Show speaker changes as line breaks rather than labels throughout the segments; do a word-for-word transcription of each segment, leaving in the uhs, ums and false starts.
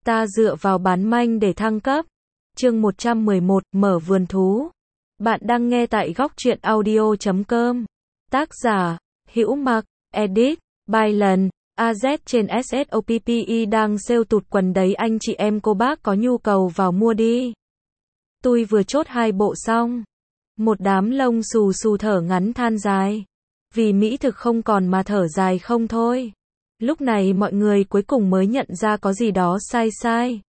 Ta dựa vào bán manh để thăng cấp. Chương một trăm mười một, mở vườn thú. Bạn đang nghe tại góc truyện audio chấm com. Tác giả, Hữu Mặc, edit, by Lần, a zét trên shopee đang sale tụt quần đấy anh chị em cô bác có nhu cầu vào mua đi. Tôi vừa chốt hai bộ xong. Một đám lông xù xù thở ngắn than dài. Vì mỹ thực không còn mà thở dài không thôi. Lúc này mọi người cuối cùng mới nhận ra có gì đó sai sai.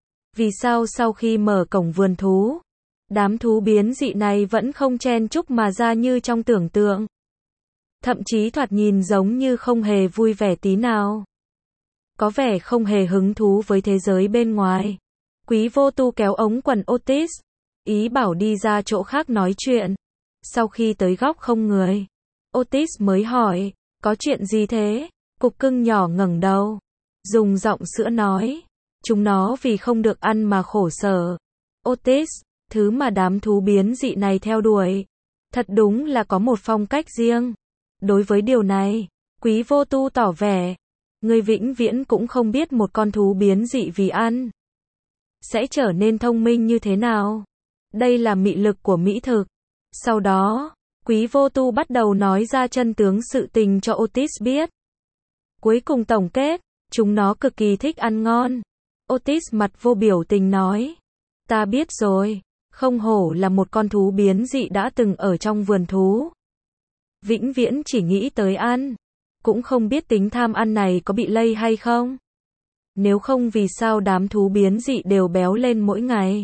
Vì sao sau khi mở cổng vườn thú, đám thú biến dị này vẫn không chen chúc mà ra như trong tưởng tượng. Thậm chí thoạt nhìn giống như không hề vui vẻ tí nào. Có vẻ không hề hứng thú với thế giới bên ngoài. Quý vô tu kéo ống quần Otis, ý bảo đi ra chỗ khác nói chuyện. Sau khi tới góc không người, Otis mới hỏi, có chuyện gì thế? Cục cưng nhỏ ngẩng đầu, dùng giọng sữa nói, chúng nó vì không được ăn mà khổ sở. Otis, thứ mà đám thú biến dị này theo đuổi, thật đúng là có một phong cách riêng. Đối với điều này, Quý vô tu tỏ vẻ, người vĩnh viễn cũng không biết một con thú biến dị vì ăn sẽ trở nên thông minh như thế nào. Đây là mị lực của mỹ thực. Sau đó, Quý vô tu bắt đầu nói ra chân tướng sự tình cho Otis biết. Cuối cùng tổng kết, chúng nó cực kỳ thích ăn ngon. Otis mặt vô biểu tình nói, ta biết rồi, không hổ là một con thú biến dị đã từng ở trong vườn thú. Vĩnh viễn chỉ nghĩ tới ăn, cũng không biết tính tham ăn này có bị lây hay không. Nếu không vì sao đám thú biến dị đều béo lên mỗi ngày.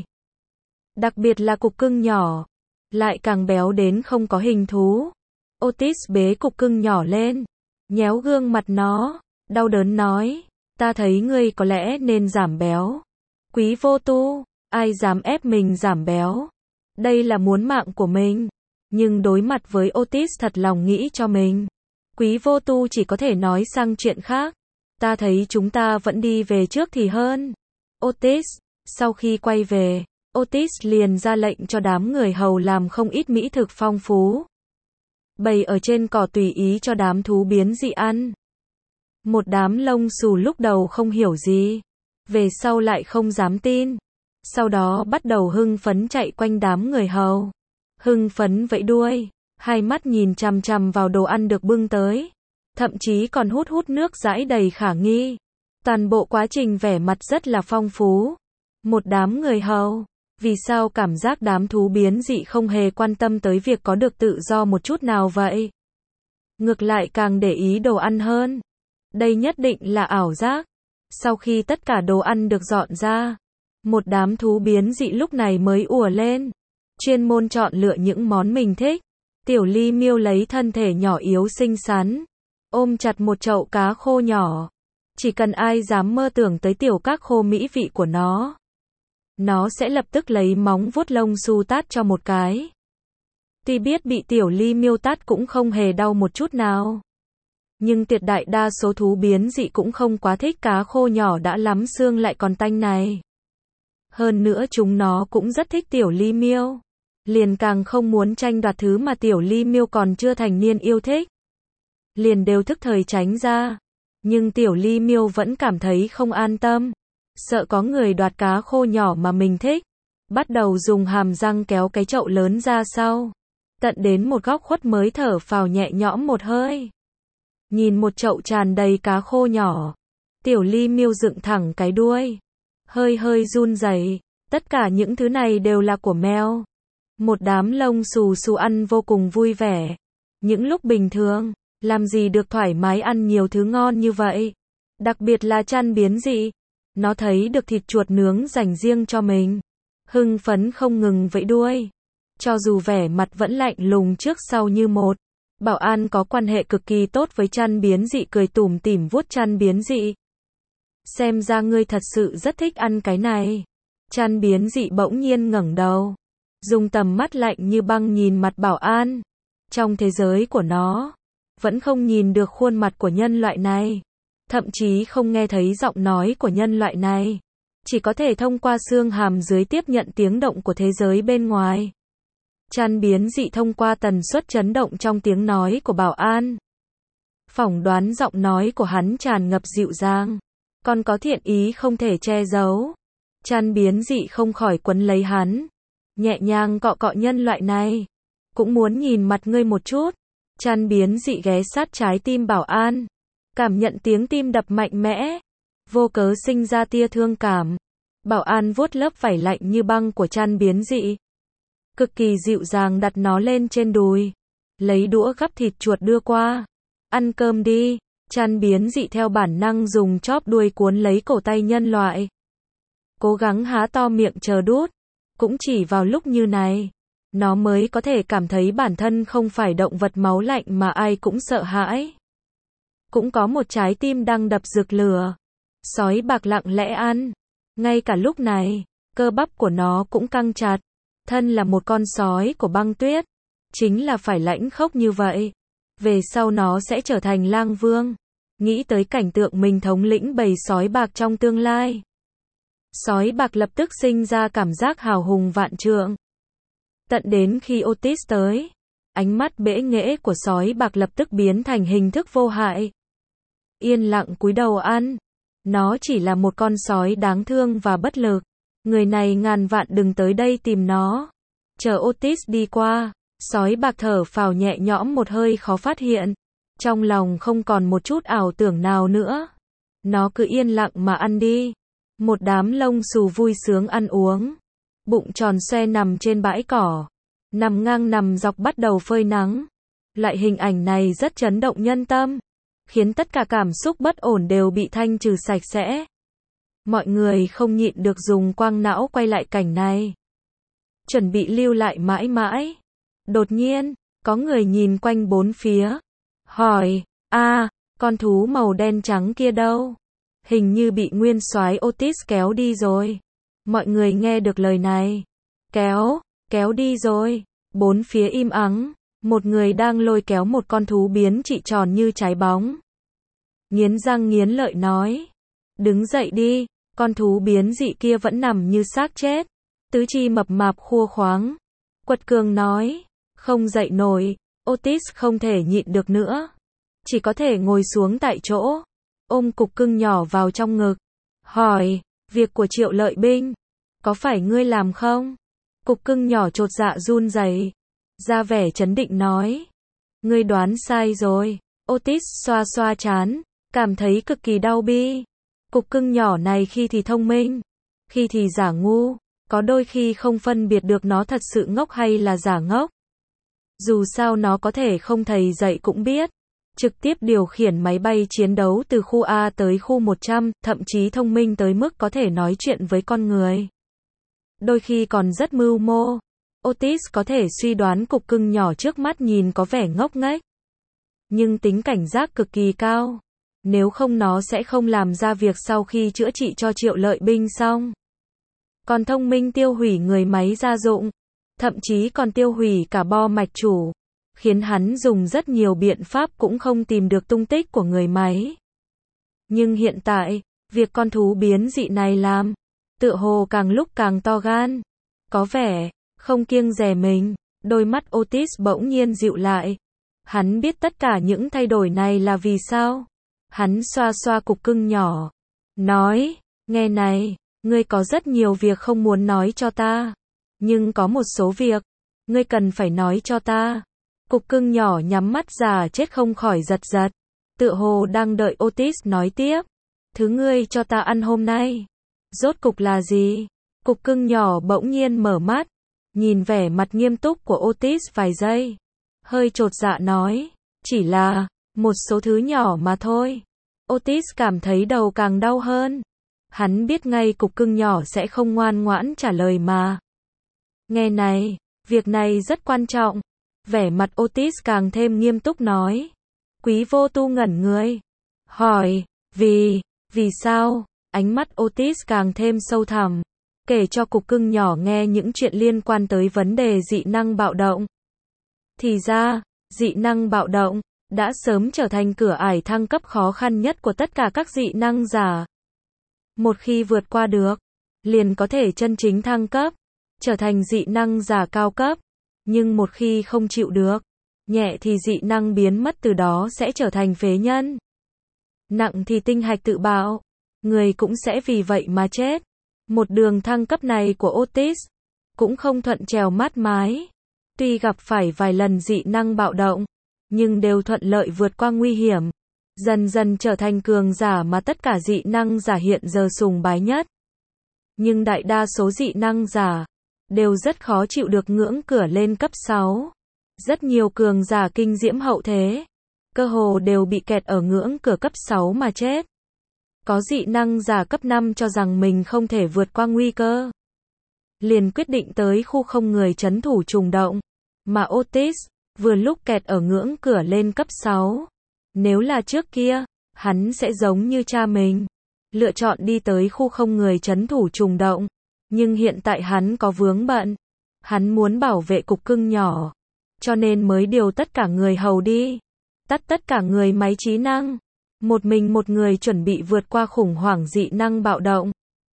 Đặc biệt là cục cưng nhỏ, lại càng béo đến không có hình thú. Otis bế cục cưng nhỏ lên, nhéo gương mặt nó, đau đớn nói, ta thấy ngươi có lẽ nên giảm béo. Quý vô tu, ai dám ép mình giảm béo? Đây là muốn mạng của mình. Nhưng đối mặt với Otis thật lòng nghĩ cho mình, Quý vô tu chỉ có thể nói sang chuyện khác. Ta thấy chúng ta vẫn đi về trước thì hơn. Otis, sau khi quay về, Otis liền ra lệnh cho đám người hầu làm không ít mỹ thực phong phú, bày ở trên cỏ tùy ý cho đám thú biến dị ăn. Một đám lông xù lúc đầu không hiểu gì, về sau lại không dám tin. Sau đó bắt đầu hưng phấn chạy quanh đám người hầu. Hưng phấn vẫy đuôi, hai mắt nhìn chằm chằm vào đồ ăn được bưng tới. Thậm chí còn hút hút nước dãi đầy khả nghi. Toàn bộ quá trình vẻ mặt rất là phong phú. Một đám người hầu, vì sao cảm giác đám thú biến dị không hề quan tâm tới việc có được tự do một chút nào vậy? Ngược lại càng để ý đồ ăn hơn. Đây nhất định là ảo giác. Sau khi tất cả đồ ăn được dọn ra, một đám thú biến dị lúc này mới ùa lên, chuyên môn chọn lựa những món mình thích. Tiểu Ly Miêu lấy thân thể nhỏ yếu xinh xắn, ôm chặt một chậu cá khô nhỏ. Chỉ cần ai dám mơ tưởng tới tiểu các khô mỹ vị của nó, nó sẽ lập tức lấy móng vuốt lông xù tát cho một cái. Tuy biết bị Tiểu Ly Miêu tát cũng không hề đau một chút nào, nhưng tuyệt đại đa số thú biến dị cũng không quá thích cá khô nhỏ đã lắm xương lại còn tanh này. Hơn nữa chúng nó cũng rất thích Tiểu Ly Miêu, liền càng không muốn tranh đoạt thứ mà Tiểu Ly Miêu còn chưa thành niên yêu thích. Liền đều thức thời tránh ra. Nhưng Tiểu Ly Miêu vẫn cảm thấy không an tâm, sợ có người đoạt cá khô nhỏ mà mình thích. Bắt đầu dùng hàm răng kéo cái chậu lớn ra sau. Tận đến một góc khuất mới thở phào nhẹ nhõm một hơi. Nhìn một chậu tràn đầy cá khô nhỏ, Tiểu Ly Miêu dựng thẳng cái đuôi, hơi hơi run rẩy. Tất cả những thứ này đều là của mèo. Một đám lông xù xù ăn vô cùng vui vẻ. Những lúc bình thường, làm gì được thoải mái ăn nhiều thứ ngon như vậy. Đặc biệt là chăn biến dị. Nó thấy được thịt chuột nướng dành riêng cho mình, hưng phấn không ngừng vẫy đuôi. Cho dù vẻ mặt vẫn lạnh lùng trước sau như một, Bảo an có quan hệ cực kỳ tốt với chăn biến dị cười tủm tỉm vuốt chăn biến dị. Xem ra ngươi thật sự rất thích ăn cái này. Chăn biến dị bỗng nhiên ngẩng đầu, dùng tầm mắt lạnh như băng nhìn mặt Bảo an. Trong thế giới của nó, vẫn không nhìn được khuôn mặt của nhân loại này, thậm chí không nghe thấy giọng nói của nhân loại này, chỉ có thể thông qua xương hàm dưới tiếp nhận tiếng động của thế giới bên ngoài. Chăn biến dị thông qua tần suất chấn động trong tiếng nói của Bảo an, phỏng đoán giọng nói của hắn tràn ngập dịu dàng, Còn có thiện ý không thể che giấu. Chăn biến dị không khỏi quấn lấy hắn. Nhẹ nhàng cọ cọ nhân loại này. Cũng muốn nhìn mặt ngươi một chút. Chăn biến dị ghé sát trái tim Bảo An. Cảm nhận tiếng tim đập mạnh mẽ. Vô cớ sinh ra tia thương cảm. Bảo An vuốt lớp vảy lạnh như băng của chăn biến dị. Cực kỳ dịu dàng đặt nó lên trên đùi. Lấy đũa gắp thịt chuột đưa qua. Ăn cơm đi. Chăn biến dị theo bản năng dùng chóp đuôi cuốn lấy cổ tay nhân loại. Cố gắng há to miệng chờ đút. Cũng chỉ vào lúc như này, nó mới có thể cảm thấy bản thân không phải động vật máu lạnh mà ai cũng sợ hãi. Cũng có một trái tim đang đập rực lửa. Sói bạc lặng lẽ ăn. Ngay cả lúc này, cơ bắp của nó cũng căng chặt. Thân là một con sói của băng tuyết. Chính là phải lãnh khốc như vậy. Về sau nó sẽ trở thành lang vương. Nghĩ tới cảnh tượng mình thống lĩnh bầy sói bạc trong tương lai. Sói bạc lập tức sinh ra cảm giác hào hùng vạn trượng. Tận đến khi Otis tới, ánh mắt bẽ nghễ của sói bạc lập tức biến thành hình thức vô hại. Yên lặng cúi đầu ăn. Nó chỉ là một con sói đáng thương và bất lực. Người này ngàn vạn đừng tới đây tìm nó. Chờ Otis đi qua, sói bạc thở phào nhẹ nhõm một hơi khó phát hiện. Trong lòng không còn một chút ảo tưởng nào nữa. Nó cứ yên lặng mà ăn đi. Một đám lông xù vui sướng ăn uống. Bụng tròn xoe nằm trên bãi cỏ. Nằm ngang nằm dọc bắt đầu phơi nắng. Loại hình ảnh này rất chấn động nhân tâm. Khiến tất cả cảm xúc bất ổn đều bị thanh trừ sạch sẽ. Mọi người không nhịn được dùng quang não quay lại cảnh này. Chuẩn bị lưu lại mãi mãi. Đột nhiên, có người nhìn quanh bốn phía. Hỏi, a con thú màu đen trắng kia đâu? Hình như bị nguyên soái Otis kéo đi rồi. Mọi người nghe được lời này. Kéo, kéo đi rồi. Bốn phía im ắng. Một người đang lôi kéo một con thú biến trị tròn như trái bóng. Nghiến răng nghiến lợi nói. Đứng dậy đi. Con thú biến dị kia vẫn nằm như xác chết. Tứ chi mập mạp khua khoáng. Quật cường nói. Không dậy nổi. Otis không thể nhịn được nữa. Chỉ có thể ngồi xuống tại chỗ. Ôm cục cưng nhỏ vào trong ngực. Hỏi, việc của Triệu Lợi Binh, có phải ngươi làm không? Cục cưng nhỏ chột dạ run rẩy, ra vẻ trấn định nói. Ngươi đoán sai rồi. Otis xoa xoa trán, cảm thấy cực kỳ đau bi. Cục cưng nhỏ này khi thì thông minh, khi thì giả ngu, có đôi khi không phân biệt được nó thật sự ngốc hay là giả ngốc. Dù sao nó có thể không thầy dạy cũng biết. Trực tiếp điều khiển máy bay chiến đấu từ khu A tới khu một trăm, thậm chí thông minh tới mức có thể nói chuyện với con người. Đôi khi còn rất mưu mô. Otis có thể suy đoán cục cưng nhỏ trước mắt nhìn có vẻ ngốc nghếch. Nhưng tính cảnh giác cực kỳ cao. Nếu không nó sẽ không làm ra việc sau khi chữa trị cho Triệu Lợi Binh xong. Còn thông minh tiêu hủy người máy gia dụng. Thậm chí còn tiêu hủy cả bo mạch chủ. Khiến hắn dùng rất nhiều biện pháp cũng không tìm được tung tích của người máy. Nhưng hiện tại, việc con thú biến dị này làm, tựa hồ càng lúc càng to gan. Có vẻ, không kiêng dè mình, đôi mắt Otis bỗng nhiên dịu lại. Hắn biết tất cả những thay đổi này là vì sao. Hắn xoa xoa cục cưng nhỏ. Nói, nghe này, ngươi có rất nhiều việc không muốn nói cho ta. Nhưng có một số việc, ngươi cần phải nói cho ta. Cục cưng nhỏ nhắm mắt già chết không khỏi giật giật. Tựa hồ đang đợi Otis nói tiếp. Thứ ngươi cho ta ăn hôm nay. Rốt cục là gì? Cục cưng nhỏ bỗng nhiên mở mắt. Nhìn vẻ mặt nghiêm túc của Otis vài giây. Hơi chột dạ nói. Chỉ là, một số thứ nhỏ mà thôi. Otis cảm thấy đầu càng đau hơn. Hắn biết ngay cục cưng nhỏ sẽ không ngoan ngoãn trả lời mà. Nghe này, việc này rất quan trọng. Vẻ mặt Otis càng thêm nghiêm túc nói. Quý vô tu ngẩn người. Hỏi, vì, vì sao? Ánh mắt Otis càng thêm sâu thẳm. Kể cho cục cưng nhỏ nghe những chuyện liên quan tới vấn đề dị năng bạo động. Thì ra, dị năng bạo động đã sớm trở thành cửa ải thăng cấp khó khăn nhất của tất cả các dị năng giả. Một khi vượt qua được, liền có thể chân chính thăng cấp, trở thành dị năng giả cao cấp. Nhưng một khi không chịu được, nhẹ thì dị năng biến mất, từ đó sẽ trở thành phế nhân. Nặng thì tinh hạch tự bạo. người cũng sẽ vì vậy mà chết. Một đường thăng cấp này của Otis cũng không thuận trèo mát mái. Tuy gặp phải vài lần dị năng bạo động, nhưng đều thuận lợi vượt qua nguy hiểm, dần dần trở thành cường giả mà tất cả dị năng giả hiện giờ sùng bái nhất. Nhưng đại đa số dị năng giả đều rất khó chịu được ngưỡng cửa lên cấp sáu. Rất nhiều cường giả kinh diễm hậu thế, cơ hồ đều bị kẹt ở ngưỡng cửa cấp sáu mà chết. Có dị năng giả cấp năm cho rằng mình không thể vượt qua nguy cơ, liền quyết định tới khu không người trấn thủ trùng động, mà Otis vừa lúc kẹt ở ngưỡng cửa lên cấp sáu. Nếu là trước kia, hắn sẽ giống như cha mình, lựa chọn đi tới khu không người trấn thủ trùng động. Nhưng hiện tại hắn có vướng bận, hắn muốn bảo vệ cục cưng nhỏ, cho nên mới điều tất cả người hầu đi, tắt tất cả người máy trí năng, một mình một người chuẩn bị vượt qua khủng hoảng dị năng bạo động.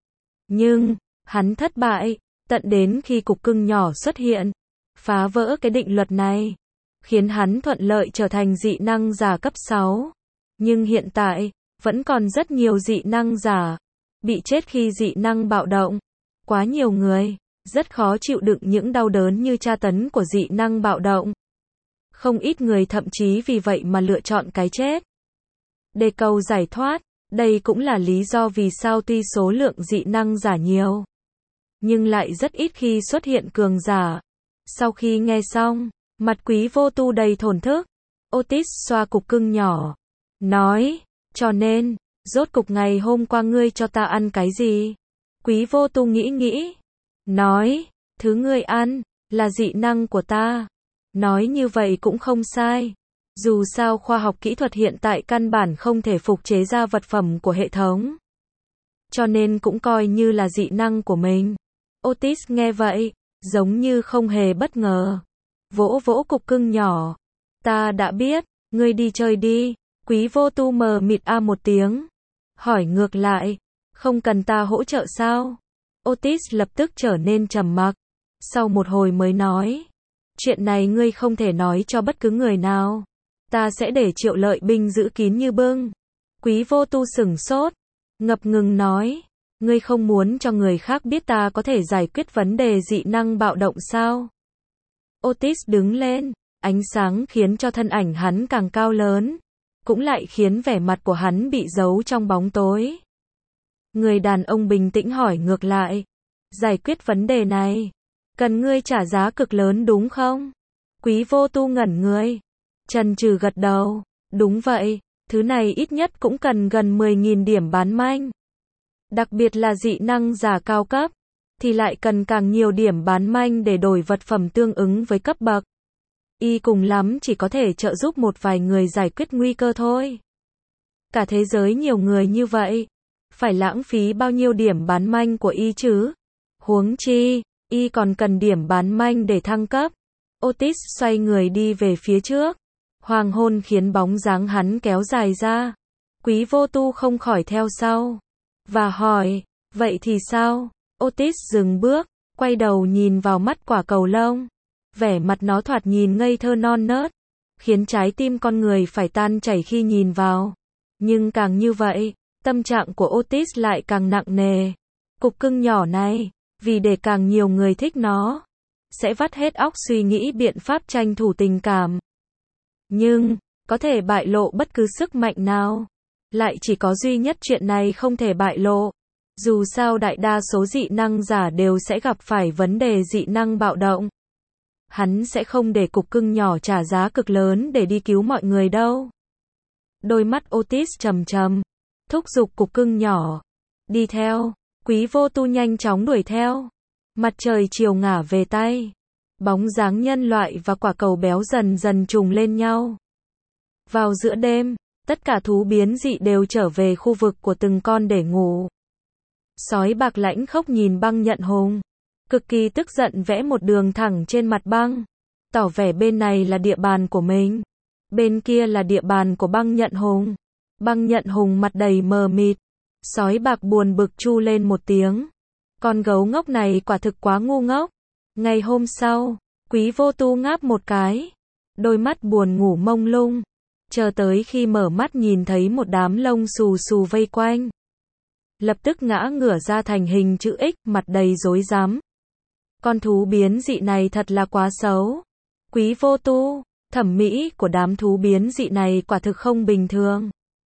Nhưng, hắn thất bại, tận đến khi cục cưng nhỏ xuất hiện, phá vỡ cái định luật này, khiến hắn thuận lợi trở thành dị năng giả cấp sáu. Nhưng hiện tại, vẫn còn rất nhiều dị năng giả bị chết khi dị năng bạo động. Quá nhiều người, rất khó chịu đựng những đau đớn như tra tấn của dị năng bạo động. Không ít người thậm chí vì vậy mà lựa chọn cái chết để cầu giải thoát. Đây cũng là lý do vì sao tuy số lượng dị năng giả nhiều, nhưng lại rất ít khi xuất hiện cường giả. Sau khi nghe xong, mặt Quý Vô Tu đầy thổn thức. Otis xoa cục cưng nhỏ, nói, cho nên, rốt cục ngày hôm qua ngươi cho ta ăn cái gì? Quý Vô Tu nghĩ nghĩ, nói, thứ ngươi ăn, là dị năng của ta. Nói như vậy cũng không sai. Dù sao khoa học kỹ thuật hiện tại căn bản không thể phục chế ra vật phẩm của hệ thống, cho nên cũng coi như là dị năng của mình. Otis nghe vậy, giống như không hề bất ngờ. Vỗ vỗ cục cưng nhỏ. Ta đã biết, ngươi đi chơi đi. Quý Vô Tu mờ mịt a một tiếng. Hỏi ngược lại, không cần ta hỗ trợ sao? Otis lập tức trở nên trầm mặc. Sau một hồi mới nói, chuyện này ngươi không thể nói cho bất cứ người nào. Ta sẽ để Triệu Lợi binh giữ kín như bưng. Quý Vô Tu sửng sốt, ngập ngừng nói, ngươi không muốn cho người khác biết ta có thể giải quyết vấn đề dị năng bạo động sao? Otis đứng lên, ánh sáng khiến cho thân ảnh hắn càng cao lớn, cũng lại khiến vẻ mặt của hắn bị giấu trong bóng tối. Người đàn ông bình tĩnh hỏi ngược lại, giải quyết vấn đề này, cần ngươi trả giá cực lớn đúng không? Quý Vô Tu ngẩn người, chần chừ gật đầu, đúng vậy, thứ này ít nhất cũng cần gần mười nghìn điểm bán manh. Đặc biệt là dị năng giả cao cấp, thì lại cần càng nhiều điểm bán manh để đổi vật phẩm tương ứng với cấp bậc. Y cùng lắm chỉ có thể trợ giúp một vài người giải quyết nguy cơ thôi. Cả thế giới nhiều người như vậy, phải lãng phí bao nhiêu điểm bán manh của Y chứ? Huống chi, Y còn cần điểm bán manh để thăng cấp. Otis xoay người đi về phía trước. Hoàng hôn khiến bóng dáng hắn kéo dài ra. Quý Vô Tu không khỏi theo sau. Và hỏi, vậy thì sao? Otis dừng bước, quay đầu nhìn vào mắt quả cầu lông. Vẻ mặt nó thoạt nhìn ngây thơ non nớt, khiến trái tim con người phải tan chảy khi nhìn vào. Nhưng càng như vậy, tâm trạng của Otis lại càng nặng nề. Cục cưng nhỏ này, vì để càng nhiều người thích nó, sẽ vắt hết óc suy nghĩ biện pháp tranh thủ tình cảm. Nhưng, có thể bại lộ bất cứ sức mạnh nào. Lại chỉ có duy nhất chuyện này không thể bại lộ. Dù sao đại đa số dị năng giả đều sẽ gặp phải vấn đề dị năng bạo động. Hắn sẽ không để cục cưng nhỏ trả giá cực lớn để đi cứu mọi người đâu. Đôi mắt Otis trầm trầm, thúc giục cục cưng nhỏ. Đi theo, Quý Vô Tu nhanh chóng đuổi theo. Mặt trời chiều ngả về Tây. Bóng dáng nhân loại và quả cầu béo dần dần trùng lên nhau. Vào giữa đêm, tất cả thú biến dị đều trở về khu vực của từng con để ngủ. Sói bạc lãnh khốc nhìn băng nhận hùng, cực kỳ tức giận vẽ một đường thẳng trên mặt băng, tỏ vẻ bên này là địa bàn của mình, bên kia là địa bàn của băng nhận hùng. Băng nhận hùng mặt đầy mờ mịt, sói bạc buồn bực chu lên một tiếng. Con gấu ngốc này quả thực quá ngu ngốc. Ngày hôm sau, Quý Vô Tu ngáp một cái, đôi mắt buồn ngủ mông lung, chờ tới khi mở mắt nhìn thấy một đám lông xù xù vây quanh. lập tức ngã ngửa ra thành hình chữ X, mặt đầy rối rắm. Con thú biến dị này thật là quá xấu. Quý Vô Tu, thẩm mỹ của đám thú biến dị này quả thực không bình thường.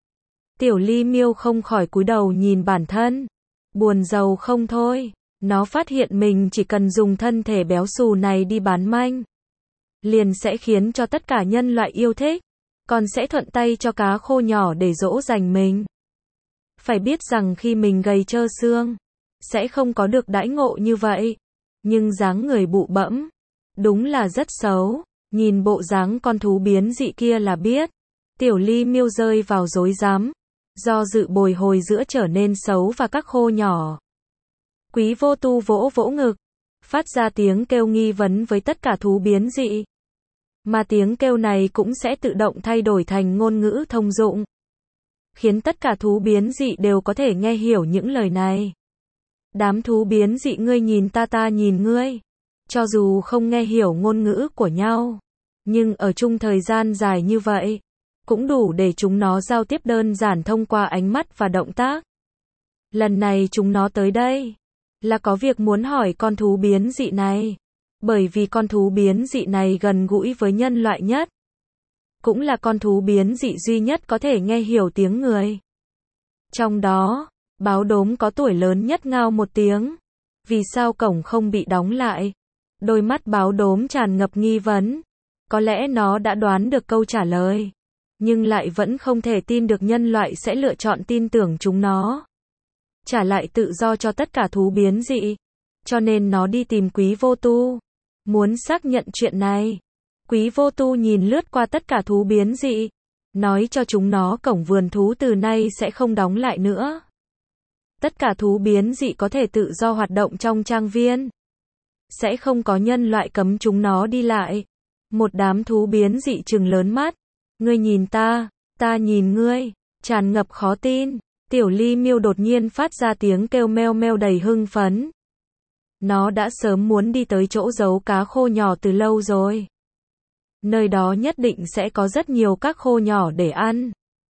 Tiểu Ly Miêu không khỏi cúi đầu nhìn bản thân, buồn rầu không thôi. Nó phát hiện mình chỉ cần dùng thân thể béo xù này đi bán manh, liền sẽ khiến cho tất cả nhân loại yêu thích, còn sẽ thuận tay cho cá khô nhỏ để dỗ dành mình. Phải biết rằng khi mình gầy trơ xương, sẽ không có được đãi ngộ như vậy. Nhưng dáng người bụ bẫm, đúng là rất xấu. Nhìn bộ dáng con thú biến dị kia là biết. Tiểu Ly Miêu rơi vào rối rắm, do dự bồi hồi giữa trở nên xấu và các khô nhỏ. Quý Vô Tu vỗ vỗ ngực, phát ra tiếng kêu nghi vấn với tất cả thú biến dị. Mà tiếng kêu này cũng sẽ tự động thay đổi thành ngôn ngữ thông dụng, khiến tất cả thú biến dị đều có thể nghe hiểu những lời này. Đám thú biến dị ngươi nhìn ta ta nhìn ngươi. Cho dù không nghe hiểu ngôn ngữ của nhau, nhưng ở chung thời gian dài như vậy, cũng đủ để chúng nó giao tiếp đơn giản thông qua ánh mắt và động tác. Lần này chúng nó tới đây, là có việc muốn hỏi con thú biến dị này. Bởi vì con thú biến dị này gần gũi với nhân loại nhất. Cũng là con thú biến dị duy nhất có thể nghe hiểu tiếng người. Trong đó, báo đốm có tuổi lớn nhất ngao một tiếng. Vì sao cổng không bị đóng lại? Đôi mắt báo đốm tràn ngập nghi vấn. Có lẽ nó đã đoán được câu trả lời, nhưng lại vẫn không thể tin được nhân loại sẽ lựa chọn tin tưởng chúng nó, trả lại tự do cho tất cả thú biến dị. Cho nên nó đi tìm Quý Vô Tu, muốn xác nhận chuyện này. Quý Vô Tu nhìn lướt qua tất cả thú biến dị, nói cho chúng nó cổng vườn thú từ nay sẽ không đóng lại nữa. Tất cả thú biến dị có thể tự do hoạt động trong trang viên, sẽ không có nhân loại cấm chúng nó đi lại. Một đám thú biến dị trừng lớn mắt, ngươi nhìn ta, ta nhìn ngươi, tràn ngập khó tin. Tiểu Ly Miêu đột nhiên phát ra tiếng kêu meo meo đầy hưng phấn. Nó đã sớm muốn đi tới chỗ giấu cá khô nhỏ từ lâu rồi. Nơi đó nhất định sẽ có rất nhiều các khô nhỏ để ăn.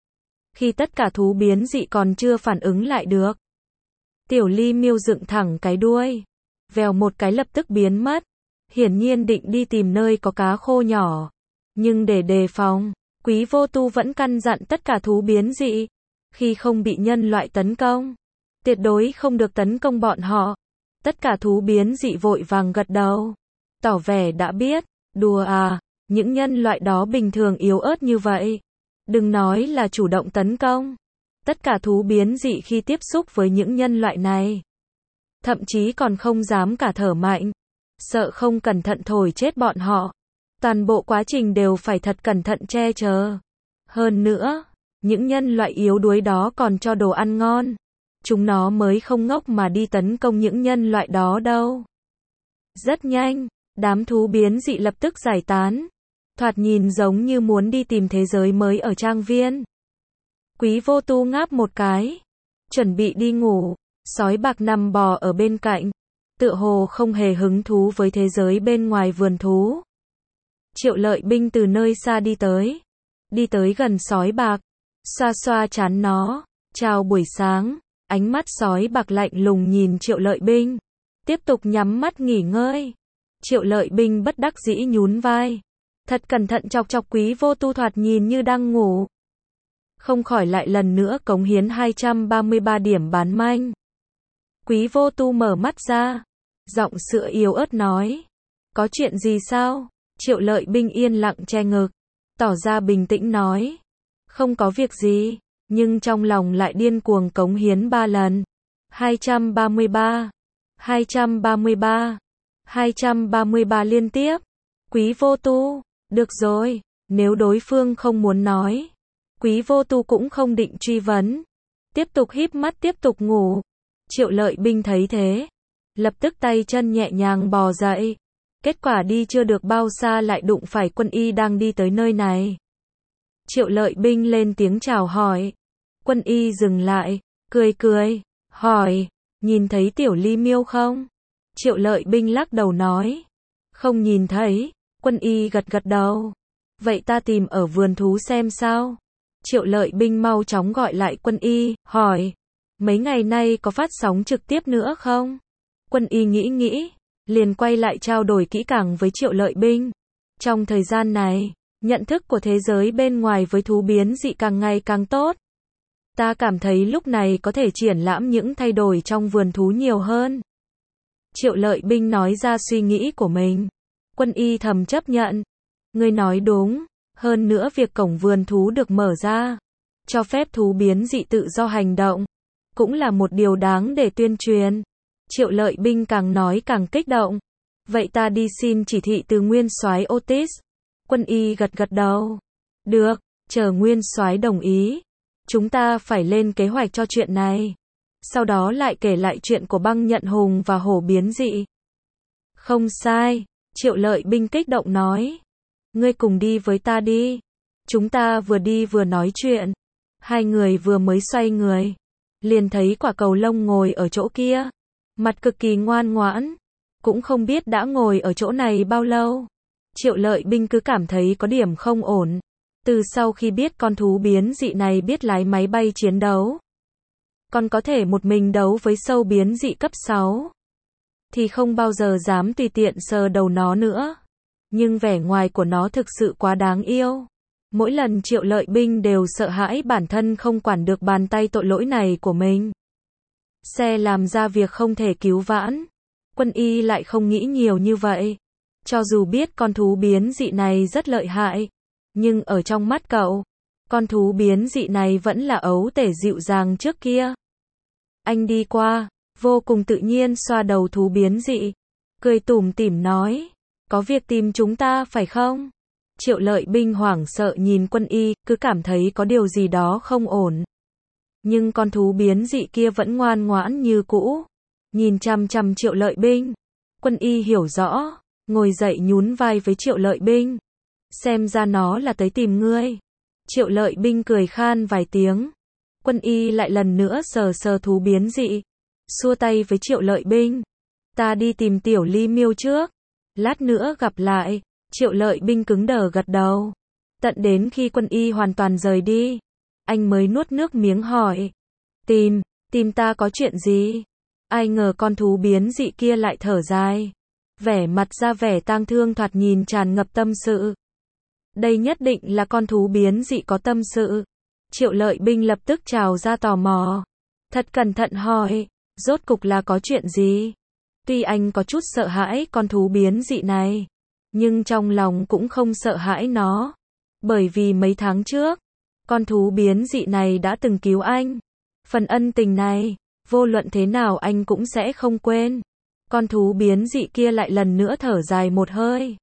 Khi tất cả thú biến dị còn chưa phản ứng lại được, Tiểu Ly Miêu dựng thẳng cái đuôi, vèo một cái lập tức biến mất. Hiển nhiên định đi tìm nơi có cá khô nhỏ. Nhưng để đề phòng, Quý Vô Tu vẫn căn dặn tất cả thú biến dị, khi không bị nhân loại tấn công, tuyệt đối không được tấn công bọn họ. Tất cả thú biến dị vội vàng gật đầu, tỏ vẻ đã biết. Đùa à, những nhân loại đó bình thường yếu ớt như vậy, đừng nói là chủ động tấn công. Tất cả thú biến dị khi tiếp xúc với những nhân loại này, thậm chí còn không dám cả thở mạnh, sợ không cẩn thận thổi chết bọn họ. Toàn bộ quá trình đều phải thật cẩn thận che chở. Hơn nữa, những nhân loại yếu đuối đó còn cho đồ ăn ngon. Chúng nó mới không ngốc mà đi tấn công những nhân loại đó đâu. Rất nhanh, đám thú biến dị lập tức giải tán. Thoạt nhìn giống như muốn đi tìm thế giới mới ở trang viên. Quý Vô Tu ngáp một cái, chuẩn bị đi ngủ. Sói bạc nằm bò ở bên cạnh, tựa hồ không hề hứng thú với thế giới bên ngoài vườn thú. Triệu Lợi Binh từ nơi xa đi tới, đi tới gần sói bạc, xoa xoa trán nó. Chào buổi sáng. Ánh mắt sói bạc lạnh lùng nhìn Triệu Lợi Binh, tiếp tục nhắm mắt nghỉ ngơi. Triệu Lợi Binh bất đắc dĩ nhún vai, thật cẩn thận chọc chọc Quý Vô Tu thoạt nhìn như đang ngủ. Không khỏi lại lần nữa cống hiến hai trăm ba mươi ba điểm bán manh. Quý Vô Tu mở mắt ra, giọng sữa yếu ớt nói, có chuyện gì sao? Triệu Lợi Binh yên lặng che ngực, tỏ ra bình tĩnh nói, không có việc gì, nhưng trong lòng lại điên cuồng cống hiến ba lần. hai trăm ba mươi ba, hai trăm ba mươi ba, hai trăm ba mươi ba liên tiếp. Quý Vô Tu, được rồi, nếu đối phương không muốn nói, Quý Vô Tu cũng không định truy vấn, tiếp tục híp mắt tiếp tục ngủ. Triệu Lợi Binh thấy thế, lập tức tay chân nhẹ nhàng bò dậy. Kết quả đi chưa được bao xa lại đụng phải Quân Y đang đi tới nơi này. Triệu Lợi Binh lên tiếng chào hỏi. Quân Y dừng lại, cười cười, hỏi, nhìn thấy Tiểu Ly Miêu không? Triệu Lợi Binh lắc đầu nói, không nhìn thấy. Quân Y gật gật đầu, vậy ta tìm ở vườn thú xem sao? Triệu Lợi Binh mau chóng gọi lại Quân Y, hỏi, Mấy ngày nay có phát sóng trực tiếp nữa không? Quân Y nghĩ nghĩ, liền quay lại trao đổi kỹ càng với Triệu Lợi Binh. Trong thời gian này, nhận thức của thế giới bên ngoài với thú biến dị càng ngày càng tốt. Ta cảm thấy lúc này có thể triển lãm những thay đổi trong vườn thú nhiều hơn. Triệu Lợi Binh nói ra suy nghĩ của mình. Quân Y thầm chấp nhận. Ngươi nói đúng, hơn nữa việc cổng vườn thú được mở ra, cho phép thú biến dị tự do hành động, cũng là một điều đáng để tuyên truyền. Triệu Lợi Binh càng nói càng kích động. Vậy ta đi xin chỉ thị từ Nguyên Soái Otis. Quân Y gật gật đầu. Được, chờ Nguyên Soái đồng ý. Chúng ta phải lên kế hoạch cho chuyện này. Sau đó lại kể lại chuyện của băng nhận hùng và hổ biến dị. Không sai, Triệu Lợi Binh kích động nói. Ngươi cùng đi với ta đi. Chúng ta vừa đi vừa nói chuyện. Hai người vừa mới xoay người, liền thấy quả cầu lông ngồi ở chỗ kia. Mặt cực kỳ ngoan ngoãn. Cũng không biết đã ngồi ở chỗ này bao lâu. Triệu Lợi Binh cứ cảm thấy có điểm không ổn. Từ sau khi biết con thú biến dị này biết lái máy bay chiến đấu, còn có thể một mình đấu với sâu biến dị cấp sáu, thì không bao giờ dám tùy tiện sờ đầu nó nữa. Nhưng vẻ ngoài của nó thực sự quá đáng yêu. Mỗi lần Triệu Lợi Binh đều sợ hãi bản thân không quản được bàn tay tội lỗi này của mình. Xe làm ra việc không thể cứu vãn. Quân Y lại không nghĩ nhiều như vậy. Cho dù biết con thú biến dị này rất lợi hại, nhưng ở trong mắt cậu, con thú biến dị này vẫn là ấu tể dịu dàng trước kia. Anh đi qua, vô cùng tự nhiên xoa đầu thú biến dị, cười tủm tỉm nói, có việc tìm chúng ta phải không? Triệu Lợi Binh hoảng sợ nhìn Quân Y, cứ cảm thấy có điều gì đó không ổn. Nhưng con thú biến dị kia vẫn ngoan ngoãn như cũ, nhìn chằm chằm Triệu Lợi Binh. Quân Y hiểu rõ, ngồi dậy nhún vai với Triệu Lợi Binh. Xem ra nó là tới tìm ngươi. Triệu Lợi Binh cười khan vài tiếng. Quân Y lại lần nữa sờ sờ thú biến dị, xua tay với Triệu Lợi Binh. Ta đi tìm Tiểu Ly Miêu trước. Lát nữa gặp lại. Triệu Lợi Binh cứng đờ gật đầu. Tận đến khi Quân Y hoàn toàn rời đi, anh mới nuốt nước miếng hỏi. Tìm, tìm ta có chuyện gì? Ai ngờ con thú biến dị kia lại thở dài. Vẻ mặt ra vẻ tang thương thoạt nhìn tràn ngập tâm sự. Đây nhất định là con thú biến dị có tâm sự. Triệu Lợi Binh lập tức trào ra tò mò. Thật cẩn thận hỏi, rốt cục là có chuyện gì? Tuy anh có chút sợ hãi con thú biến dị này, nhưng trong lòng cũng không sợ hãi nó. Bởi vì mấy tháng trước, con thú biến dị này đã từng cứu anh. Phần ân tình này, vô luận thế nào anh cũng sẽ không quên. Con thú biến dị kia lại lần nữa thở dài một hơi.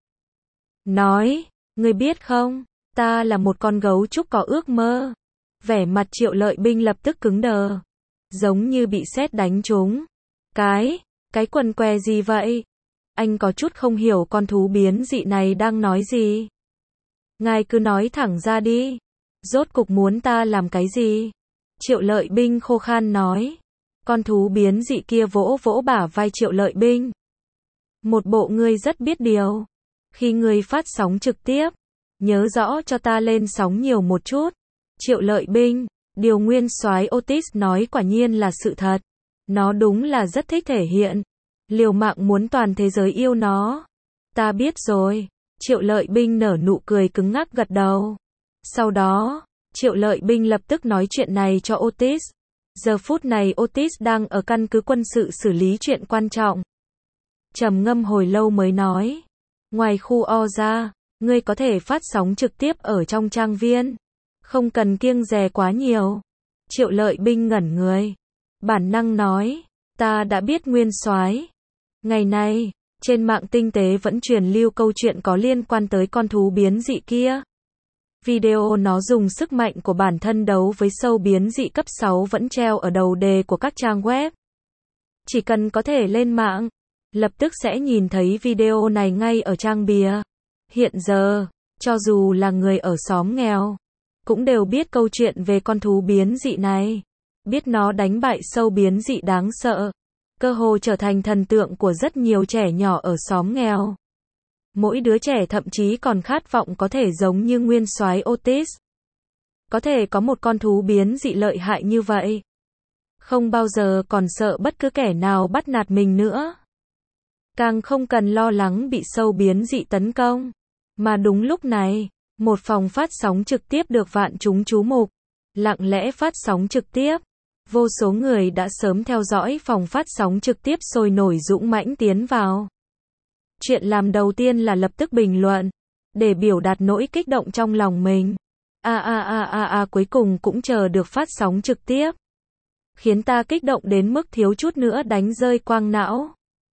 Nói, ngươi biết không, ta là một con gấu trúc có ước mơ. Vẻ mặt Triệu Lợi Binh lập tức cứng đờ, giống như bị sét đánh trúng. Cái, cái quần què gì vậy? Anh có chút không hiểu con thú biến dị này đang nói gì. Ngài cứ nói thẳng ra đi. Rốt cục muốn ta làm cái gì? Triệu Lợi Binh khô khan nói. Con thú biến dị kia vỗ vỗ bả vai Triệu Lợi Binh. Một bộ ngươi rất biết điều. Khi ngươi phát sóng trực tiếp, nhớ rõ cho ta lên sóng nhiều một chút. Triệu Lợi Binh, điều Nguyên Soái Otis nói quả nhiên là sự thật. Nó đúng là rất thích thể hiện. Liều mạng muốn toàn thế giới yêu nó. Ta biết rồi. Triệu Lợi Binh nở nụ cười cứng ngắc gật đầu. Sau đó, Triệu Lợi Binh lập tức nói chuyện này cho Otis. Giờ phút này Otis đang ở căn cứ quân sự xử lý chuyện quan trọng. Trầm ngâm hồi lâu mới nói. Ngoài khu O ra, ngươi có thể phát sóng trực tiếp ở trong trang viên. Không cần kiêng dè quá nhiều. Triệu Lợi Binh ngẩn người. Bản năng nói. Ta đã biết Nguyên Soái. Ngày nay, trên mạng tinh tế vẫn truyền lưu câu chuyện có liên quan tới con thú biến dị kia. Video nó dùng sức mạnh của bản thân đấu với sâu biến dị cấp sáu vẫn treo ở đầu đề của các trang web. Chỉ cần có thể lên mạng, lập tức sẽ nhìn thấy video này ngay ở trang bìa. Hiện giờ, cho dù là người ở xóm nghèo, cũng đều biết câu chuyện về con thú biến dị này. Biết nó đánh bại sâu biến dị đáng sợ. Cơ hồ trở thành thần tượng của rất nhiều trẻ nhỏ ở xóm nghèo. Mỗi đứa trẻ thậm chí còn khát vọng có thể giống như Nguyên Soái Otis. Có thể có một con thú biến dị lợi hại như vậy. Không bao giờ còn sợ bất cứ kẻ nào bắt nạt mình nữa. Càng không cần lo lắng bị sâu biến dị tấn công. Mà đúng lúc này, một phòng phát sóng trực tiếp được vạn chúng chú mục. Lặng lẽ phát sóng trực tiếp. Vô số người đã sớm theo dõi phòng phát sóng trực tiếp sôi nổi dũng mãnh tiến vào. Chuyện làm đầu tiên là lập tức bình luận, để biểu đạt nỗi kích động trong lòng mình. A a a a a cuối cùng cũng chờ được phát sóng trực tiếp. Khiến ta kích động đến mức thiếu chút nữa đánh rơi quang não.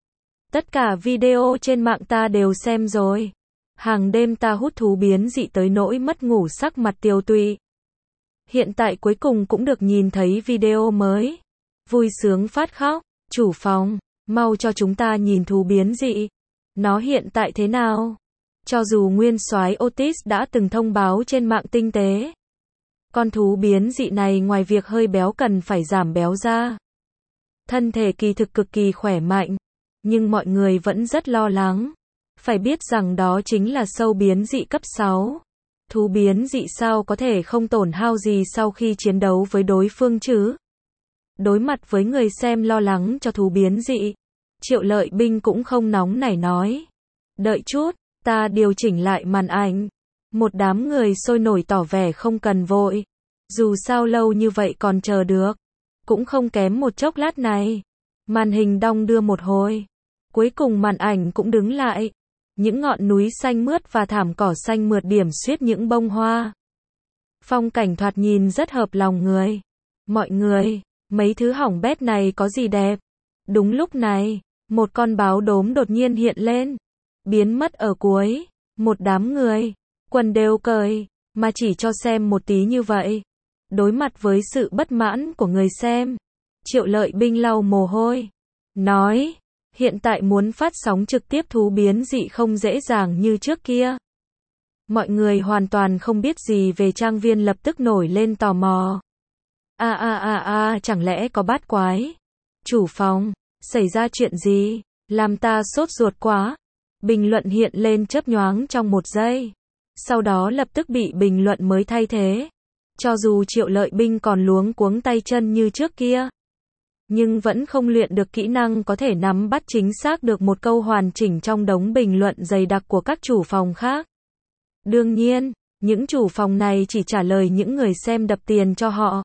Tất cả video trên mạng ta đều xem rồi. Hàng đêm ta hút thú biến dị tới nỗi mất ngủ sắc mặt tiêu tụy. Hiện tại cuối cùng cũng được nhìn thấy video mới. Vui sướng phát khóc. Chủ phòng, mau cho chúng ta nhìn thú biến dị. Nó hiện tại thế nào? Cho dù nguyên soái Otis đã từng thông báo trên mạng tinh tế. Con thú biến dị này ngoài việc hơi béo cần phải giảm béo ra. Thân thể kỳ thực cực kỳ khỏe mạnh. Nhưng mọi người vẫn rất lo lắng. Phải biết rằng đó chính là sâu biến dị cấp sáu. Thú biến dị sao có thể không tổn hao gì sau khi chiến đấu với đối phương chứ? Đối mặt với người xem lo lắng cho thú biến dị, Triệu Lợi Binh cũng không nóng nảy nói. Đợi chút, ta điều chỉnh lại màn ảnh. Một đám người sôi nổi tỏ vẻ không cần vội. Dù sao lâu như vậy còn chờ được. Cũng không kém một chốc lát này. Màn hình đong đưa một hồi. Cuối cùng màn ảnh cũng đứng lại. Những ngọn núi xanh mướt và thảm cỏ xanh mượt điểm xuyết những bông hoa. Phong cảnh thoạt nhìn rất hợp lòng người. Mọi người, mấy thứ hỏng bét này có gì đẹp? Đúng lúc này, một con báo đốm đột nhiên hiện lên. Biến mất ở cuối. Một đám người, quần đều cởi, mà chỉ cho xem một tí như vậy. Đối mặt với sự bất mãn của người xem, Triệu Lợi Binh lau mồ hôi. Nói, hiện tại muốn phát sóng trực tiếp thú biến dị không dễ dàng như trước kia. Mọi người hoàn toàn không biết gì về trang viên lập tức nổi lên tò mò. A a a a, chẳng lẽ có bát quái? Chủ phòng, xảy ra chuyện gì? Làm ta sốt ruột quá. Bình luận hiện lên chớp nhoáng trong một giây. Sau đó lập tức bị bình luận mới thay thế. Cho dù Triệu Lợi Binh còn luống cuống tay chân như trước kia, nhưng vẫn không luyện được kỹ năng có thể nắm bắt chính xác được một câu hoàn chỉnh trong đống bình luận dày đặc của các chủ phòng khác. Đương nhiên, những chủ phòng này chỉ trả lời những người xem đập tiền cho họ.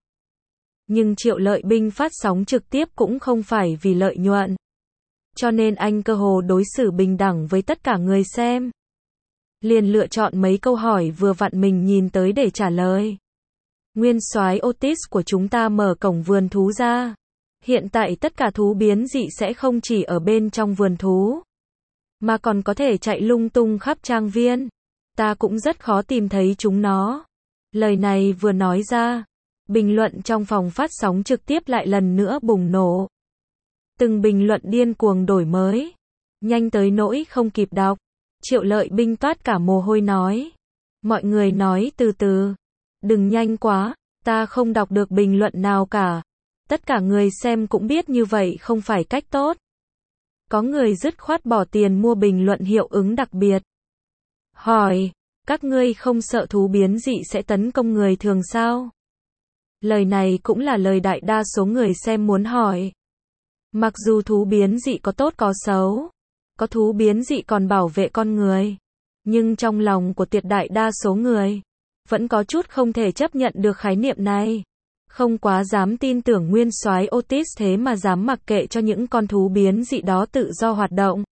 Nhưng Triệu Lợi Binh phát sóng trực tiếp cũng không phải vì lợi nhuận. Cho nên anh cơ hồ đối xử bình đẳng với tất cả người xem. Liền lựa chọn mấy câu hỏi vừa vặn mình nhìn tới để trả lời. Nguyên soái Otis của chúng ta mở cổng vườn thú ra. Hiện tại tất cả thú biến dị sẽ không chỉ ở bên trong vườn thú, mà còn có thể chạy lung tung khắp trang viên. Ta cũng rất khó tìm thấy chúng nó. Lời này vừa nói ra, bình luận trong phòng phát sóng trực tiếp lại lần nữa bùng nổ. Từng bình luận điên cuồng đổi mới, nhanh tới nỗi không kịp đọc. Triệu Lợi Binh toát cả mồ hôi nói. Mọi người nói từ từ. Đừng nhanh quá, ta không đọc được bình luận nào cả. Tất cả người xem cũng biết như vậy không phải cách tốt. Có người dứt khoát bỏ tiền mua bình luận hiệu ứng đặc biệt. Hỏi, các ngươi không sợ thú biến dị sẽ tấn công người thường sao? Lời này cũng là lời đại đa số người xem muốn hỏi. Mặc dù thú biến dị có tốt có xấu, có thú biến dị còn bảo vệ con người, nhưng trong lòng của tuyệt đại đa số người, vẫn có chút không thể chấp nhận được khái niệm này. Không quá dám tin tưởng nguyên soái Otis thế mà dám mặc kệ cho những con thú biến dị đó tự do hoạt động.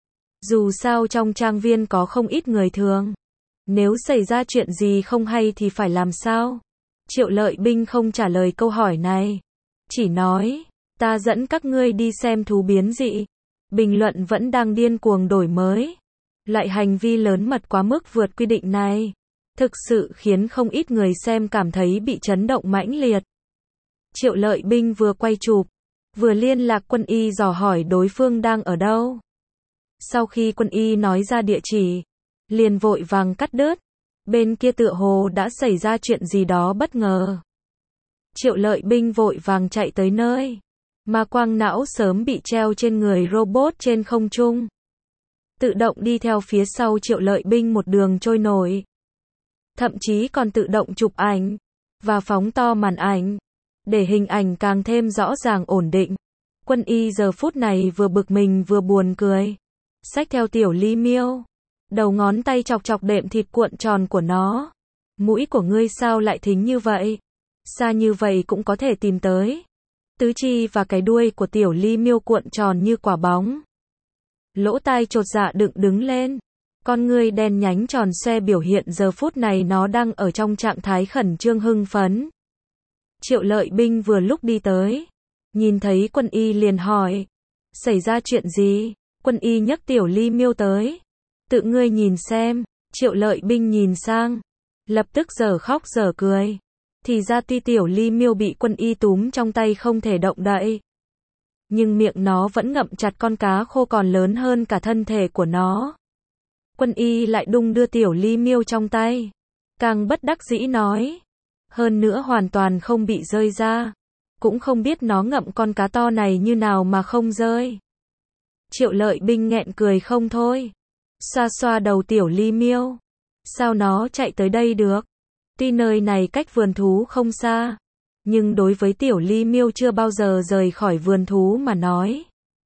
Dù sao trong trang viên có không ít người thường. Nếu xảy ra chuyện gì không hay thì phải làm sao? Triệu Lợi Binh không trả lời câu hỏi này. Chỉ nói, ta dẫn các ngươi đi xem thú biến dị. Bình luận vẫn đang điên cuồng đổi mới. Loại hành vi lớn mật quá mức vượt quy định này, thực sự khiến không ít người xem cảm thấy bị chấn động mãnh liệt. Triệu Lợi Binh vừa quay chụp, vừa liên lạc Quân Y dò hỏi đối phương đang ở đâu. Sau khi Quân Y nói ra địa chỉ, liền vội vàng cắt đứt. Bên kia tựa hồ đã xảy ra chuyện gì đó bất ngờ. Triệu Lợi Binh vội vàng chạy tới nơi, mà quang não sớm bị treo trên người robot trên không trung. Tự động đi theo phía sau Triệu Lợi Binh một đường trôi nổi. Thậm chí còn tự động chụp ảnh, và phóng to màn ảnh. Để hình ảnh càng thêm rõ ràng ổn định, Quân Y giờ phút này vừa bực mình vừa buồn cười. Xách theo tiểu ly miêu, đầu ngón tay chọc chọc đệm thịt cuộn tròn của nó. Mũi của ngươi sao lại thính như vậy? Xa như vậy cũng có thể tìm tới. Tứ chi và cái đuôi của tiểu ly miêu cuộn tròn như quả bóng. Lỗ tai chột dạ đựng đứng lên. Con ngươi đen nhánh tròn xoe biểu hiện giờ phút này nó đang ở trong trạng thái khẩn trương hưng phấn. Triệu Lợi Binh vừa lúc đi tới, nhìn thấy Quân Y liền hỏi, xảy ra chuyện gì? Quân Y nhấc tiểu ly miêu tới, tự ngươi nhìn xem. Triệu Lợi Binh nhìn sang, lập tức dở khóc dở cười. Thì ra ti tiểu ly miêu bị Quân Y túm trong tay không thể động đậy, nhưng miệng nó vẫn ngậm chặt con cá khô còn lớn hơn cả thân thể của nó. Quân Y lại đung đưa tiểu ly miêu trong tay, càng bất đắc dĩ nói, hơn nữa hoàn toàn không bị rơi ra, cũng không biết nó ngậm con cá to này như nào mà không rơi. Triệu Lợi Binh nghẹn cười không thôi, xoa xoa đầu tiểu ly miêu, sao nó chạy tới đây được? Tuy nơi này cách vườn thú không xa, nhưng đối với tiểu ly miêu chưa bao giờ rời khỏi vườn thú mà nói,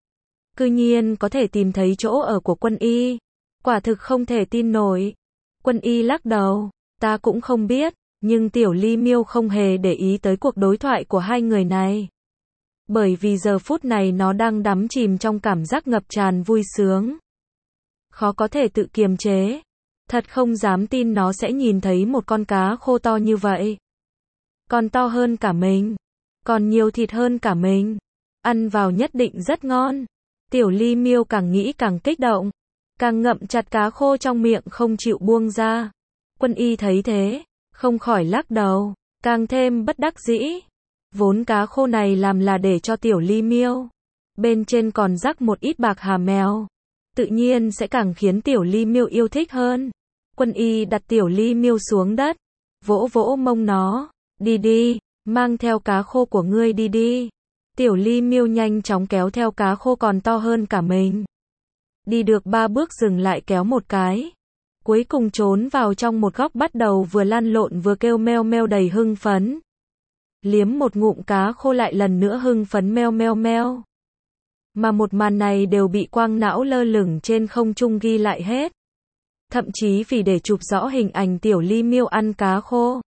cư nhiên có thể tìm thấy chỗ ở của Quân Y, quả thực không thể tin nổi. Quân Y lắc đầu, ta cũng không biết, nhưng tiểu ly miêu không hề để ý tới cuộc đối thoại của hai người này. Bởi vì giờ phút này nó đang đắm chìm trong cảm giác ngập tràn vui sướng. Khó có thể tự kiềm chế. Thật không dám tin nó sẽ nhìn thấy một con cá khô to như vậy. Còn to hơn cả mình. Còn nhiều thịt hơn cả mình. Ăn vào nhất định rất ngon. Tiểu ly miêu càng nghĩ càng kích động. Càng ngậm chặt cá khô trong miệng không chịu buông ra. Quân Y thấy thế, không khỏi lắc đầu, càng thêm bất đắc dĩ. Vốn cá khô này làm là để cho tiểu ly miêu. Bên trên còn rắc một ít bạc hà mèo. Tự nhiên sẽ càng khiến tiểu ly miêu yêu thích hơn. Quân Y đặt tiểu ly miêu xuống đất, vỗ vỗ mông nó, đi đi, mang theo cá khô của ngươi đi đi. Tiểu ly miêu nhanh chóng kéo theo cá khô còn to hơn cả mình. Đi được ba bước dừng lại kéo một cái. Cuối cùng trốn vào trong một góc bắt đầu vừa lăn lộn vừa kêu meo meo đầy hưng phấn. Liếm một ngụm cá khô lại lần nữa hưng phấn meo meo meo. Mà một màn này đều bị quang não lơ lửng trên không trung ghi lại hết. Thậm chí vì để chụp rõ hình ảnh tiểu ly miêu ăn cá khô,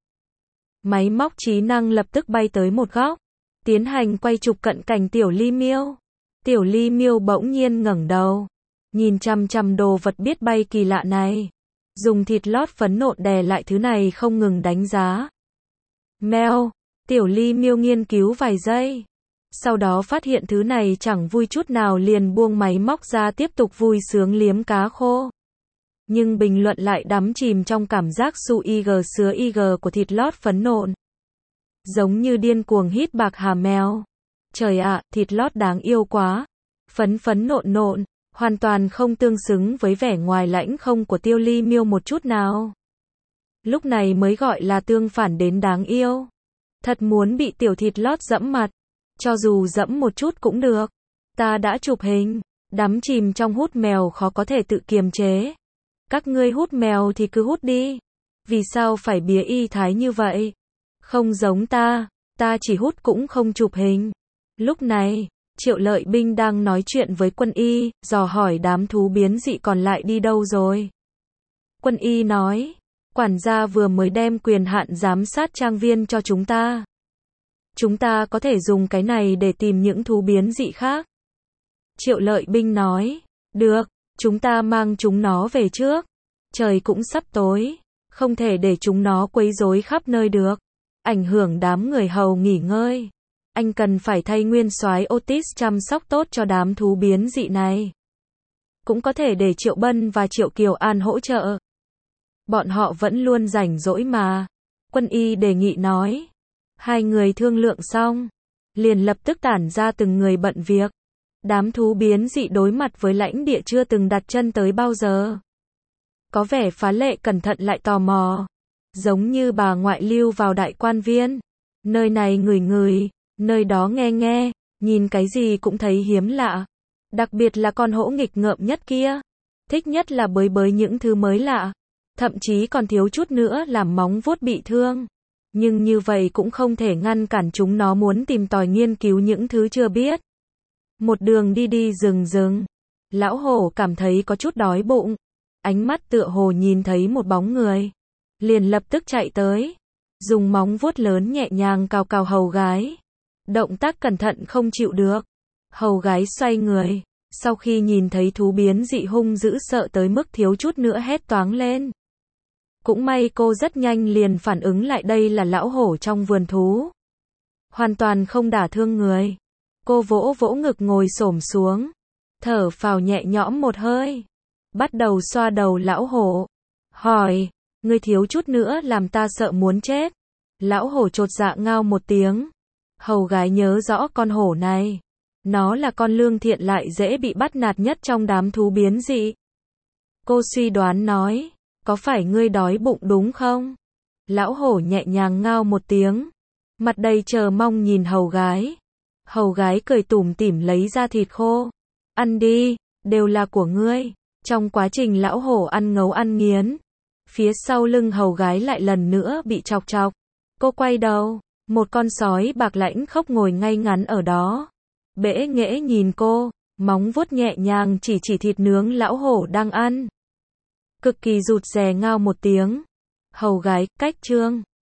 máy móc trí năng lập tức bay tới một góc, tiến hành quay chụp cận cảnh tiểu ly miêu. Tiểu ly miêu bỗng nhiên ngẩng đầu, nhìn chằm chằm đồ vật biết bay kỳ lạ này, dùng thịt lót phấn nộn đè lại thứ này không ngừng đánh giá. Meo, tiểu ly miêu nghiên cứu vài giây, sau đó phát hiện thứ này chẳng vui chút nào liền buông máy móc ra tiếp tục vui sướng liếm cá khô. Nhưng bình luận lại đắm chìm trong cảm giác su ig sứa ig của thịt lót phấn nộn. Giống như điên cuồng hít bạc hà mèo. Trời ạ, thịt lót đáng yêu quá. Phấn phấn nộn nộn, hoàn toàn không tương xứng với vẻ ngoài lãnh không của tiêu ly miêu một chút nào. Lúc này mới gọi là tương phản đến đáng yêu. Thật muốn bị tiểu thịt lót dẫm mặt. Cho dù dẫm một chút cũng được. Ta đã chụp hình, đắm chìm trong hút mèo khó có thể tự kiềm chế. Các ngươi hút mèo thì cứ hút đi. Vì sao phải bía y thái như vậy? Không giống ta, ta chỉ hút cũng không chụp hình. Lúc này, Triệu Lợi Binh đang nói chuyện với Quân Y, dò hỏi đám thú biến dị còn lại đi đâu rồi. Quân Y nói, quản gia vừa mới đem quyền hạn giám sát trang viên cho chúng ta. Chúng ta có thể dùng cái này để tìm những thú biến dị khác. Triệu Lợi Binh nói, được, chúng ta mang chúng nó về trước. Trời cũng sắp tối, không thể để chúng nó quấy rối khắp nơi được, ảnh hưởng đám người hầu nghỉ ngơi. Anh cần phải thay nguyên soái Otis chăm sóc tốt cho đám thú biến dị này. Cũng có thể để Triệu Bân và Triệu Kiều An hỗ trợ. Bọn họ vẫn luôn rảnh rỗi mà. Quân Y đề nghị nói. Hai người thương lượng xong, liền lập tức tản ra từng người bận việc. Đám thú biến dị đối mặt với lãnh địa chưa từng đặt chân tới bao giờ. Có vẻ phá lệ cẩn thận lại tò mò. Giống như bà ngoại lưu vào đại quan viên. Nơi này ngửi ngửi, nơi đó nghe nghe, nhìn cái gì cũng thấy hiếm lạ. Đặc biệt là con hổ nghịch ngợm nhất kia. Thích nhất là bới bới những thứ mới lạ. Thậm chí còn thiếu chút nữa làm móng vuốt bị thương. Nhưng như vậy cũng không thể ngăn cản chúng nó muốn tìm tòi nghiên cứu những thứ chưa biết. Một đường đi đi rừng rừng, lão hổ cảm thấy có chút đói bụng, ánh mắt tựa hồ nhìn thấy một bóng người, liền lập tức chạy tới, dùng móng vuốt lớn nhẹ nhàng cào cào hầu gái. Động tác cẩn thận không chịu được. Hầu gái xoay người, sau khi nhìn thấy thú biến dị hung dữ sợ tới mức thiếu chút nữa hét toáng lên. Cũng may cô rất nhanh liền phản ứng lại đây là lão hổ trong vườn thú. Hoàn toàn không đả thương người. Cô vỗ vỗ ngực ngồi xổm xuống, thở phào nhẹ nhõm một hơi, bắt đầu xoa đầu lão hổ, hỏi, ngươi thiếu chút nữa làm ta sợ muốn chết. Lão hổ chột dạ ngao một tiếng. Hầu gái nhớ rõ con hổ này, nó là con lương thiện lại dễ bị bắt nạt nhất trong đám thú biến dị. Cô suy đoán nói, có phải ngươi đói bụng đúng không? Lão hổ nhẹ nhàng ngao một tiếng, mặt đầy chờ mong nhìn hầu gái. Hầu gái cười tủm tỉm lấy ra thịt khô, ăn đi, đều là của ngươi. Trong quá trình lão hổ ăn ngấu ăn nghiến, phía sau lưng hầu gái lại lần nữa bị chọc chọc. Cô quay đầu, một con sói bạc lãnh khốc ngồi ngay ngắn ở đó, bẽ nghễ nhìn cô, móng vuốt nhẹ nhàng chỉ chỉ thịt nướng lão hổ đang ăn. Cực kỳ rụt rè ngao một tiếng. Hầu gái, cách trương.